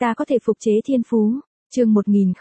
Ta có thể phục chế thiên phú. Chương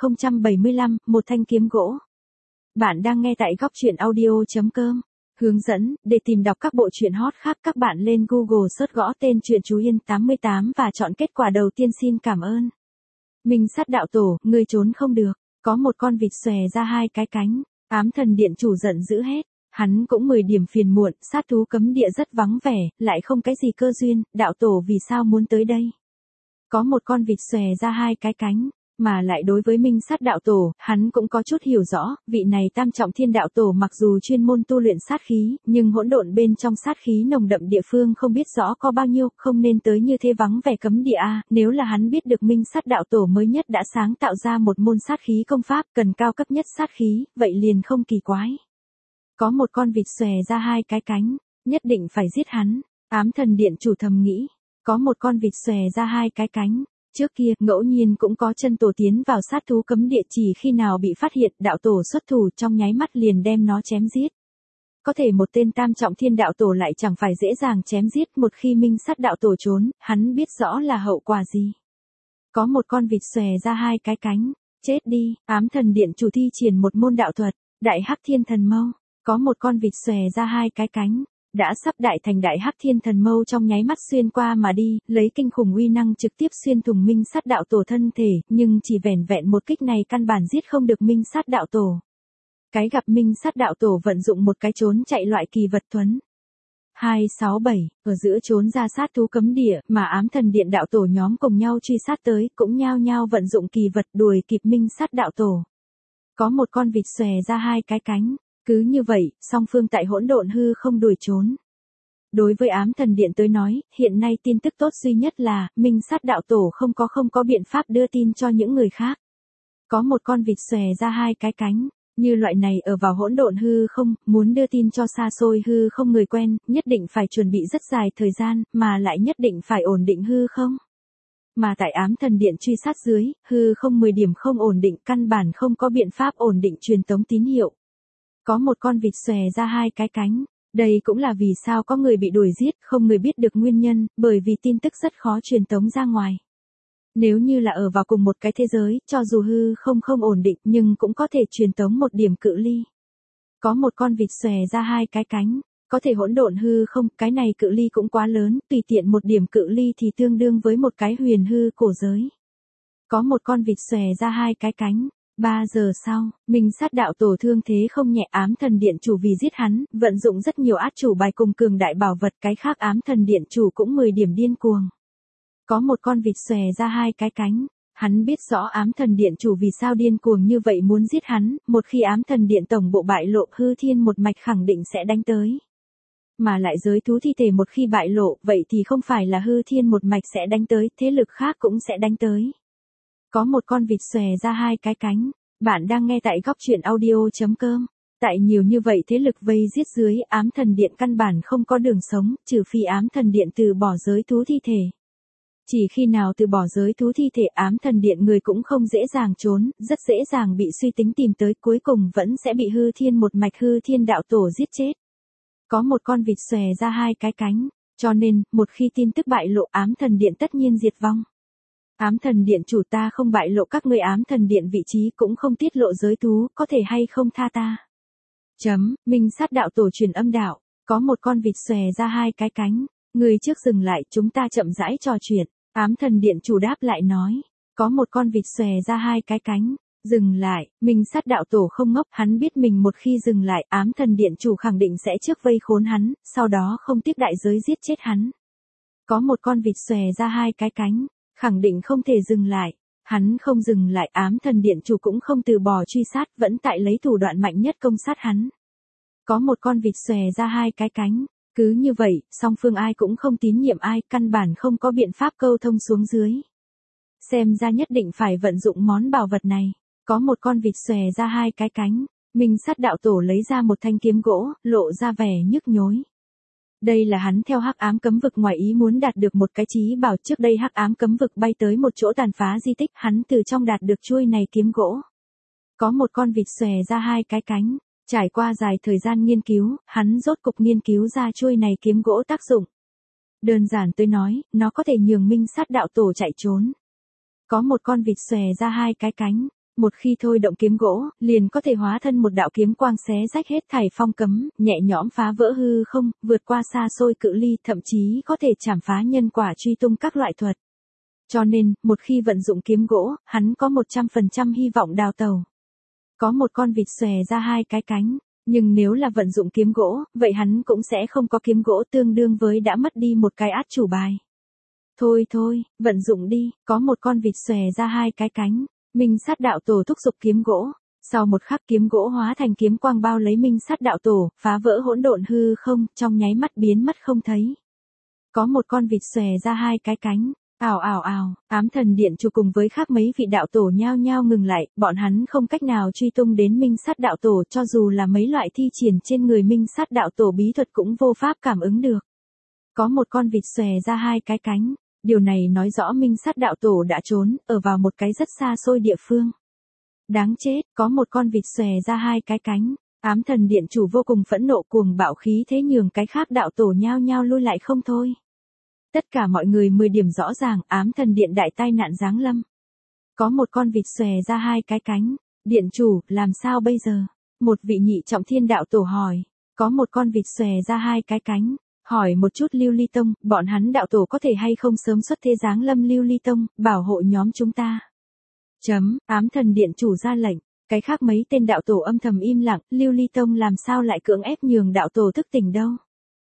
1075, một thanh kiếm gỗ. Bạn đang nghe tại góc truyện audio.com. Hướng dẫn, để tìm đọc các bộ truyện hot khác các bạn lên Google search gõ tên truyện Chú Yên 88 và chọn kết quả đầu tiên. Xin cảm ơn. Minh Sát đạo tổ, ngươi trốn không được. Có một con vịt xòe ra hai cái cánh. Ám thần điện chủ giận dữ hét. Hắn cũng 10 điểm phiền muộn, sát thú cấm địa rất vắng vẻ, lại không cái gì cơ duyên, đạo tổ vì sao muốn tới đây? Có một con vịt xòe ra hai cái cánh, mà lại đối với Minh Sát đạo tổ, hắn cũng có chút hiểu rõ, vị này tam trọng thiên đạo tổ mặc dù chuyên môn tu luyện sát khí, nhưng hỗn độn bên trong sát khí nồng đậm địa phương không biết rõ có bao nhiêu, không nên tới như thế vắng vẻ cấm địa a. Nếu là hắn biết được Minh Sát đạo tổ mới nhất đã sáng tạo ra một môn sát khí công pháp, cần cao cấp nhất sát khí, vậy liền không kỳ quái. Có một con vịt xòe ra hai cái cánh, nhất định phải giết hắn. Ám thần điện chủ thầm nghĩ. Có một con vịt xòe ra hai cái cánh. Trước kia, ngẫu nhiên cũng có chân tổ tiến vào sát thú cấm địa, chỉ khi nào bị phát hiện, đạo tổ xuất thủ trong nháy mắt liền đem nó chém giết. Có thể một tên tam trọng thiên đạo tổ lại chẳng phải dễ dàng chém giết, một khi Minh Sát đạo tổ trốn, hắn biết rõ là hậu quả gì. Có một con vịt xòe ra hai cái cánh. Chết đi. Ám thần điện chủ thi triển một môn đạo thuật, Đại Hắc Thiên Thần Mâu. Có một con vịt xòe ra hai cái cánh, đã sắp đại thành Đại Hắc Thiên Thần Mâu trong nháy mắt xuyên qua mà đi, lấy kinh khủng uy năng trực tiếp xuyên thủng Minh Sát đạo tổ thân thể, nhưng chỉ vẻn vẹn một kích này căn bản giết không được Minh Sát đạo tổ. Cái gặp Minh Sát đạo tổ vận dụng một cái trốn chạy loại kỳ vật thuấn 267, ở giữa trốn ra sát thú cấm địa, mà ám thần điện đạo tổ nhóm cùng nhau truy sát tới, cũng nhao nhao vận dụng kỳ vật đuổi kịp Minh Sát đạo tổ. Có một con vịt xòe ra hai cái cánh. Cứ như vậy, song phương tại hỗn độn hư không đuổi trốn. Đối với ám thần điện tới nói, hiện nay tin tức tốt duy nhất là, Minh Sát đạo tổ không có biện pháp đưa tin cho những người khác. Có một con vịt xòe ra hai cái cánh, như loại này ở vào hỗn độn hư không, muốn đưa tin cho xa xôi hư không người quen, nhất định phải chuẩn bị rất dài thời gian, mà lại nhất định phải ổn định hư không. Mà tại ám thần điện truy sát dưới, hư không 10 điểm không ổn định, căn bản không có biện pháp ổn định truyền tống tín hiệu. Có một con vịt xòe ra hai cái cánh. Đây cũng là vì sao có người bị đuổi giết, không người biết được nguyên nhân, bởi vì tin tức rất khó truyền tống ra ngoài. Nếu như là ở vào cùng một cái thế giới, cho dù hư không ổn định nhưng cũng có thể truyền tống một điểm cự ly. Có một con vịt xòe ra hai cái cánh, có thể hỗn độn hư không, cái này cự ly cũng quá lớn, tùy tiện một điểm cự ly thì tương đương với một cái huyền hư cổ giới. Có một con vịt xòe ra hai cái cánh. 3 giờ sau, Minh Sát đạo tổ thương thế không nhẹ, ám thần điện chủ vì giết hắn, vận dụng rất nhiều át chủ bài cùng cường đại bảo vật, cái khác ám thần điện chủ cũng 10 điểm điên cuồng. Có một con vịt xòe ra hai cái cánh, hắn biết rõ ám thần điện chủ vì sao điên cuồng như vậy muốn giết hắn, một khi ám thần điện tổng bộ bại lộ, hư thiên một mạch khẳng định sẽ đánh tới. Mà lại giới thú thi thể một khi bại lộ, vậy thì không phải là hư thiên một mạch sẽ đánh tới, thế lực khác cũng sẽ đánh tới. Có một con vịt xòe ra hai cái cánh. Bạn đang nghe tại góc truyện audio.com. Tại nhiều như vậy thế lực vây giết dưới, ám thần điện căn bản không có đường sống, trừ phi ám thần điện từ bỏ giới thú thi thể. Chỉ khi nào từ bỏ giới thú thi thể, ám thần điện người cũng không dễ dàng trốn, rất dễ dàng bị suy tính tìm tới, cuối cùng vẫn sẽ bị hư thiên một mạch hư thiên đạo tổ giết chết. Có một con vịt xòe ra hai cái cánh, cho nên, một khi tin tức bại lộ, ám thần điện tất nhiên diệt vong. Ám thần điện chủ, ta không bại lộ các ngươi ám thần điện vị trí, cũng không tiết lộ giới thú, có thể hay không tha ta. Minh Sát đạo tổ truyền âm đạo, có một con vịt xòe ra hai cái cánh, người trước dừng lại, chúng ta chậm rãi trò chuyện. Ám thần điện chủ đáp lại nói, có một con vịt xòe ra hai cái cánh, dừng lại. Minh Sát đạo tổ không ngốc, hắn biết mình một khi dừng lại, ám thần điện chủ khẳng định sẽ trước vây khốn hắn, sau đó không tiếc đại giới giết chết hắn. Có một con vịt xòe ra hai cái cánh, khẳng định không thể dừng lại. Hắn không dừng lại, ám thần điện chủ cũng không từ bỏ truy sát, vẫn tại lấy thủ đoạn mạnh nhất công sát hắn. Có một con vịt xòe ra hai cái cánh. Cứ như vậy, song phương ai cũng không tín nhiệm ai, căn bản không có biện pháp câu thông xuống dưới. Xem ra nhất định phải vận dụng món bảo vật này. Có một con vịt xòe ra hai cái cánh. Minh Sát đạo tổ lấy ra một thanh kiếm gỗ, lộ ra vẻ nhức nhối. Đây là hắn theo hắc ám cấm vực ngoài ý muốn đạt được một cái chí bảo, trước đây hắc ám cấm vực bay tới một chỗ tàn phá di tích, hắn từ trong đạt được chuôi này kiếm gỗ. Có một con vịt xòe ra hai cái cánh, trải qua dài thời gian nghiên cứu, hắn rốt cục nghiên cứu ra chuôi này kiếm gỗ tác dụng. Đơn giản tôi nói, nó có thể nhường Minh Sát đạo tổ chạy trốn. Có một con vịt xòe ra hai cái cánh. Một khi thôi động kiếm gỗ, liền có thể hóa thân một đạo kiếm quang xé rách hết thảy phong cấm, nhẹ nhõm phá vỡ hư không, vượt qua xa xôi cự ly, thậm chí có thể chảm phá nhân quả truy tung các loại thuật. Cho nên, một khi vận dụng kiếm gỗ, hắn có 100% hy vọng đào tẩu. Có một con vịt xòe ra hai cái cánh, nhưng nếu là vận dụng kiếm gỗ, vậy hắn cũng sẽ không có kiếm gỗ, tương đương với đã mất đi một cái át chủ bài. Thôi, vận dụng đi, có một con vịt xòe ra hai cái cánh. Minh Sát Đạo Tổ thúc giục kiếm gỗ. Sau một khắc kiếm gỗ hóa thành kiếm quang bao lấy Minh Sát Đạo Tổ, phá vỡ hỗn độn hư không, trong nháy mắt biến mất không thấy. Có một con vịt xòe ra hai cái cánh. Ào, ám thần điện chủ cùng với khác mấy vị đạo tổ nhao nhao ngừng lại, bọn hắn không cách nào truy tung đến Minh Sát Đạo Tổ, cho dù là mấy loại thi triển trên người Minh Sát Đạo Tổ bí thuật cũng vô pháp cảm ứng được. Có một con vịt xòe ra hai cái cánh. Điều này nói rõ Minh Sát Đạo Tổ đã trốn, ở vào một cái rất xa xôi địa phương. Đáng chết, có một con vịt xòe ra hai cái cánh. Ám thần điện chủ vô cùng phẫn nộ, cuồng bạo khí thế nhường cái khác đạo tổ nhao nhao lui lại không thôi. Tất cả mọi người 10 điểm rõ ràng, ám thần điện đại tai nạn giáng lâm. Có một con vịt xòe ra hai cái cánh. Điện chủ, làm sao bây giờ? Một vị nhị trọng thiên đạo tổ hỏi. Có một con vịt xòe ra hai cái cánh. Hỏi một chút Lưu Ly Tông, bọn hắn đạo tổ có thể hay không sớm xuất thế giáng lâm Lưu Ly Tông, bảo hộ nhóm chúng ta. Ám thần điện chủ ra lệnh, cái khác mấy tên đạo tổ âm thầm im lặng, Lưu Ly Tông làm sao lại cưỡng ép nhường đạo tổ thức tỉnh đâu.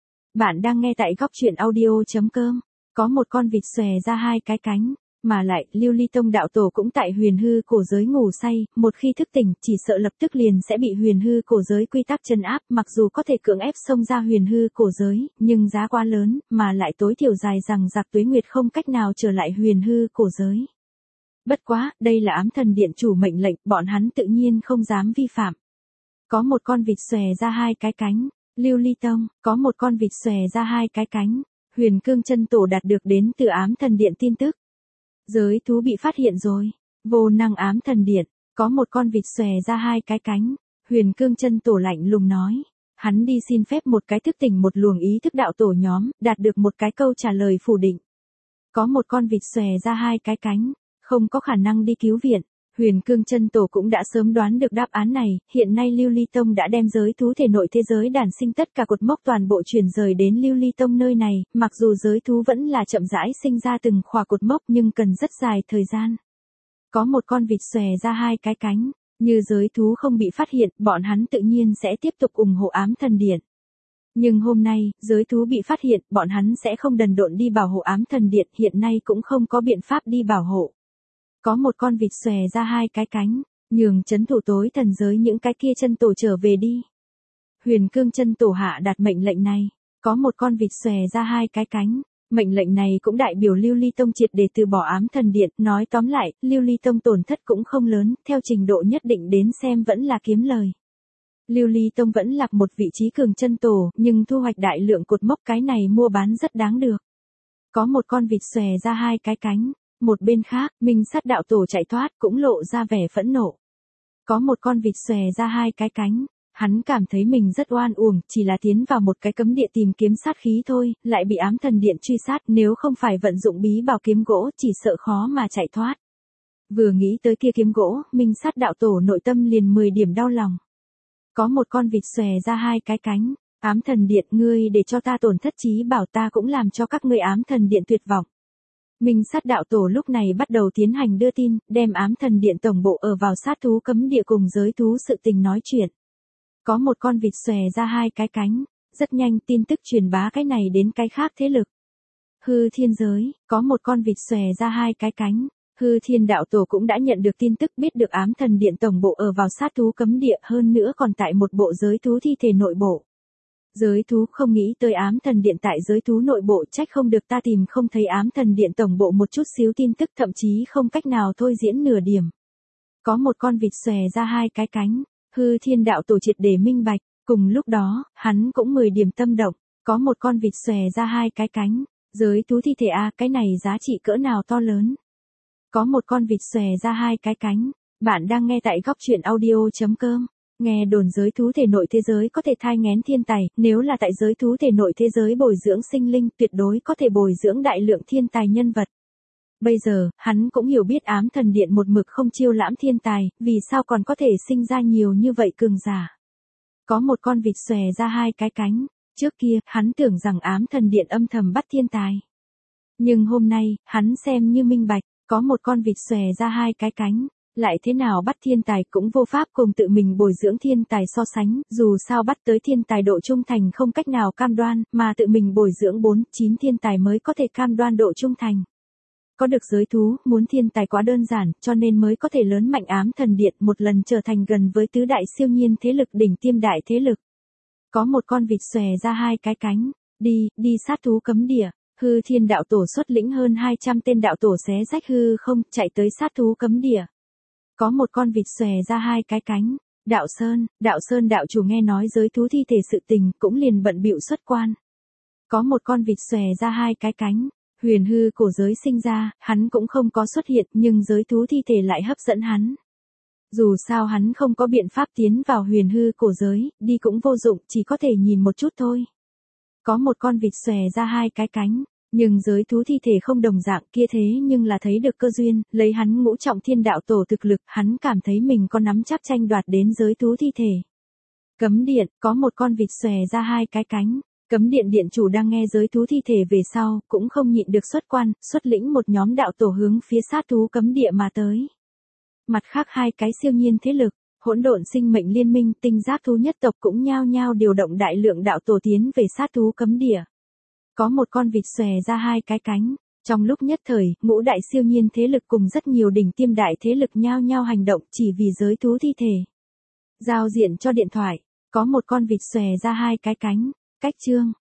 Bạn đang nghe tại góc truyện audio.com, có một con vịt xòe ra hai cái cánh, mà lại, Lưu Ly Tông đạo tổ cũng tại huyền hư cổ giới ngủ say, một khi thức tỉnh, chỉ sợ lập tức liền sẽ bị huyền hư cổ giới quy tắc trấn áp, mặc dù có thể cưỡng ép xông ra huyền hư cổ giới, nhưng giá quá lớn, mà lại tối thiểu dài rằng giặc tuế nguyệt không cách nào trở lại huyền hư cổ giới. Bất quá, đây là ám thần điện chủ mệnh lệnh, bọn hắn tự nhiên không dám vi phạm. Có một con vịt xòe ra hai cái cánh, Lưu Ly Tông, có một con vịt xòe ra hai cái cánh, Huyền Cương Chân Tổ đạt được đến từ ám thần điện tin tức. Giới thú bị phát hiện rồi. Vô năng ám thần điện, có một con vịt xòe ra hai cái cánh. Huyền Cương Chân Tổ lạnh lùng nói. Hắn đi xin phép một cái thức tỉnh một luồng ý thức đạo tổ nhóm, đạt được một cái câu trả lời phủ định. Có một con vịt xòe ra hai cái cánh, không có khả năng đi cứu viện. Huyền Cương Chân Tổ cũng đã sớm đoán được đáp án này, hiện nay Lưu Ly Tông đã đem giới thú thể nội thế giới đản sinh tất cả cột mốc toàn bộ chuyển rời đến Lưu Ly Tông nơi này, mặc dù giới thú vẫn là chậm rãi sinh ra từng khỏa cột mốc nhưng cần rất dài thời gian. Có một con vịt xòe ra hai cái cánh, như giới thú không bị phát hiện, bọn hắn tự nhiên sẽ tiếp tục ủng hộ ám thần điện. Nhưng hôm nay, giới thú bị phát hiện, bọn hắn sẽ không đần độn đi bảo hộ ám thần điện, hiện nay cũng không có biện pháp đi bảo hộ. Có một con vịt xòe ra hai cái cánh, nhường chấn thủ tối thần giới những cái kia chân tổ trở về đi. Huyền Cương Chân Tổ hạ đạt mệnh lệnh này, có một con vịt xòe ra hai cái cánh. Mệnh lệnh này cũng đại biểu Lưu Ly Tông triệt để từ bỏ ám thần điện, nói tóm lại, Lưu Ly Tông tổn thất cũng không lớn, theo trình độ nhất định đến xem vẫn là kiếm lời. Lưu Ly Tông vẫn là một vị trí cường chân tổ, nhưng thu hoạch đại lượng cột mốc, cái này mua bán rất đáng được. Có một con vịt xòe ra hai cái cánh. Một bên khác, Minh Sát Đạo Tổ chạy thoát cũng lộ ra vẻ phẫn nộ. Có một con vịt xòe ra hai cái cánh, hắn cảm thấy mình rất oan uổng, chỉ là tiến vào một cái cấm địa tìm kiếm sát khí thôi, lại bị ám thần điện truy sát, nếu không phải vận dụng bí bảo kiếm gỗ chỉ sợ khó mà chạy thoát. Vừa nghĩ tới kia kiếm gỗ, Minh Sát Đạo Tổ nội tâm liền 10 điểm đau lòng. Có một con vịt xòe ra hai cái cánh, ám thần điện, ngươi để cho ta tổn thất chí bảo, ta cũng làm cho các ngươi ám thần điện tuyệt vọng. Minh Sát Đạo Tổ lúc này bắt đầu tiến hành đưa tin, đem ám thần điện tổng bộ ở vào sát thú cấm địa cùng giới thú sự tình nói chuyện. Có một con vịt xòe ra hai cái cánh, rất nhanh tin tức truyền bá cái này đến cái khác thế lực. Hư Thiên giới, có một con vịt xòe ra hai cái cánh. Hư Thiên Đạo Tổ cũng đã nhận được tin tức, biết được ám thần điện tổng bộ ở vào sát thú cấm địa, hơn nữa còn tại một bộ giới thú thi thể nội bộ. Giới thú không nghĩ tới ám thần điện tại giới thú nội bộ, trách không được ta tìm không thấy ám thần điện tổng bộ một chút xíu tin tức, thậm chí không cách nào thôi diễn nửa điểm. Có một con vịt xòe ra hai cái cánh, Hư Thiên Đạo Tổ triệt để minh bạch, cùng lúc đó, hắn cũng 10 điểm tâm động, có một con vịt xòe ra hai cái cánh, giới thú thi thể a, cái này giá trị cỡ nào to lớn. Có một con vịt xòe ra hai cái cánh, bạn đang nghe tại góc truyện audio.com. Nghe đồn giới thú thể nội thế giới có thể thai nghén thiên tài, nếu là tại giới thú thể nội thế giới bồi dưỡng sinh linh, tuyệt đối có thể bồi dưỡng đại lượng thiên tài nhân vật. Bây giờ, hắn cũng hiểu biết ám thần điện một mực không chiêu lãm thiên tài, vì sao còn có thể sinh ra nhiều như vậy cường giả. Có một con vịt xòe ra hai cái cánh, trước kia, hắn tưởng rằng ám thần điện âm thầm bắt thiên tài. Nhưng hôm nay, hắn xem như minh bạch, có một con vịt xòe ra hai cái cánh, lại thế nào bắt thiên tài cũng vô pháp cùng tự mình bồi dưỡng thiên tài so sánh, dù sao bắt tới thiên tài độ trung thành không cách nào cam đoan, mà tự mình bồi dưỡng 4-9 thiên tài mới có thể cam đoan độ trung thành. Có được giới thú, muốn thiên tài quá đơn giản, cho nên mới có thể lớn mạnh ám thần điện một lần trở thành gần với tứ đại siêu nhiên thế lực đỉnh tiêm đại thế lực. Có một con vịt xòe ra hai cái cánh, đi sát thú cấm địa. Hư Thiên đạo tổ xuất lĩnh hơn 200 tên đạo tổ xé rách hư không, chạy tới sát thú cấm địa. Có một con vịt xòe ra hai cái cánh, đạo sơn đạo chủ nghe nói giới thú thi thể sự tình, cũng liền bận bịu xuất quan. Có một con vịt xòe ra hai cái cánh, huyền hư cổ giới sinh ra, hắn cũng không có xuất hiện, nhưng giới thú thi thể lại hấp dẫn hắn. Dù sao hắn không có biện pháp tiến vào huyền hư cổ giới, đi cũng vô dụng, chỉ có thể nhìn một chút thôi. Có một con vịt xòe ra hai cái cánh, nhưng giới thú thi thể không đồng dạng kia thế nhưng là thấy được cơ duyên, lấy hắn ngũ trọng thiên đạo tổ thực lực, hắn cảm thấy mình có nắm chắc tranh đoạt đến giới thú thi thể. Cấm điện, có một con vịt xòe ra hai cái cánh, cấm điện điện chủ đang nghe giới thú thi thể về sau, cũng không nhịn được xuất quan, xuất lĩnh một nhóm đạo tổ hướng phía sát thú cấm địa mà tới. Mặt khác hai cái siêu nhiên thế lực, Hỗn Độn Sinh Mệnh Liên Minh, Tinh Giác Thú nhất tộc cũng nhao nhao điều động đại lượng đạo tổ tiến về sát thú cấm địa. Có một con vịt xòe ra hai cái cánh, trong lúc nhất thời, ngũ đại siêu nhiên thế lực cùng rất nhiều đỉnh tiêm đại thế lực nhao nhao hành động chỉ vì giới thú thi thể. Giao diện cho điện thoại, có một con vịt xòe ra hai cái cánh, cách chương.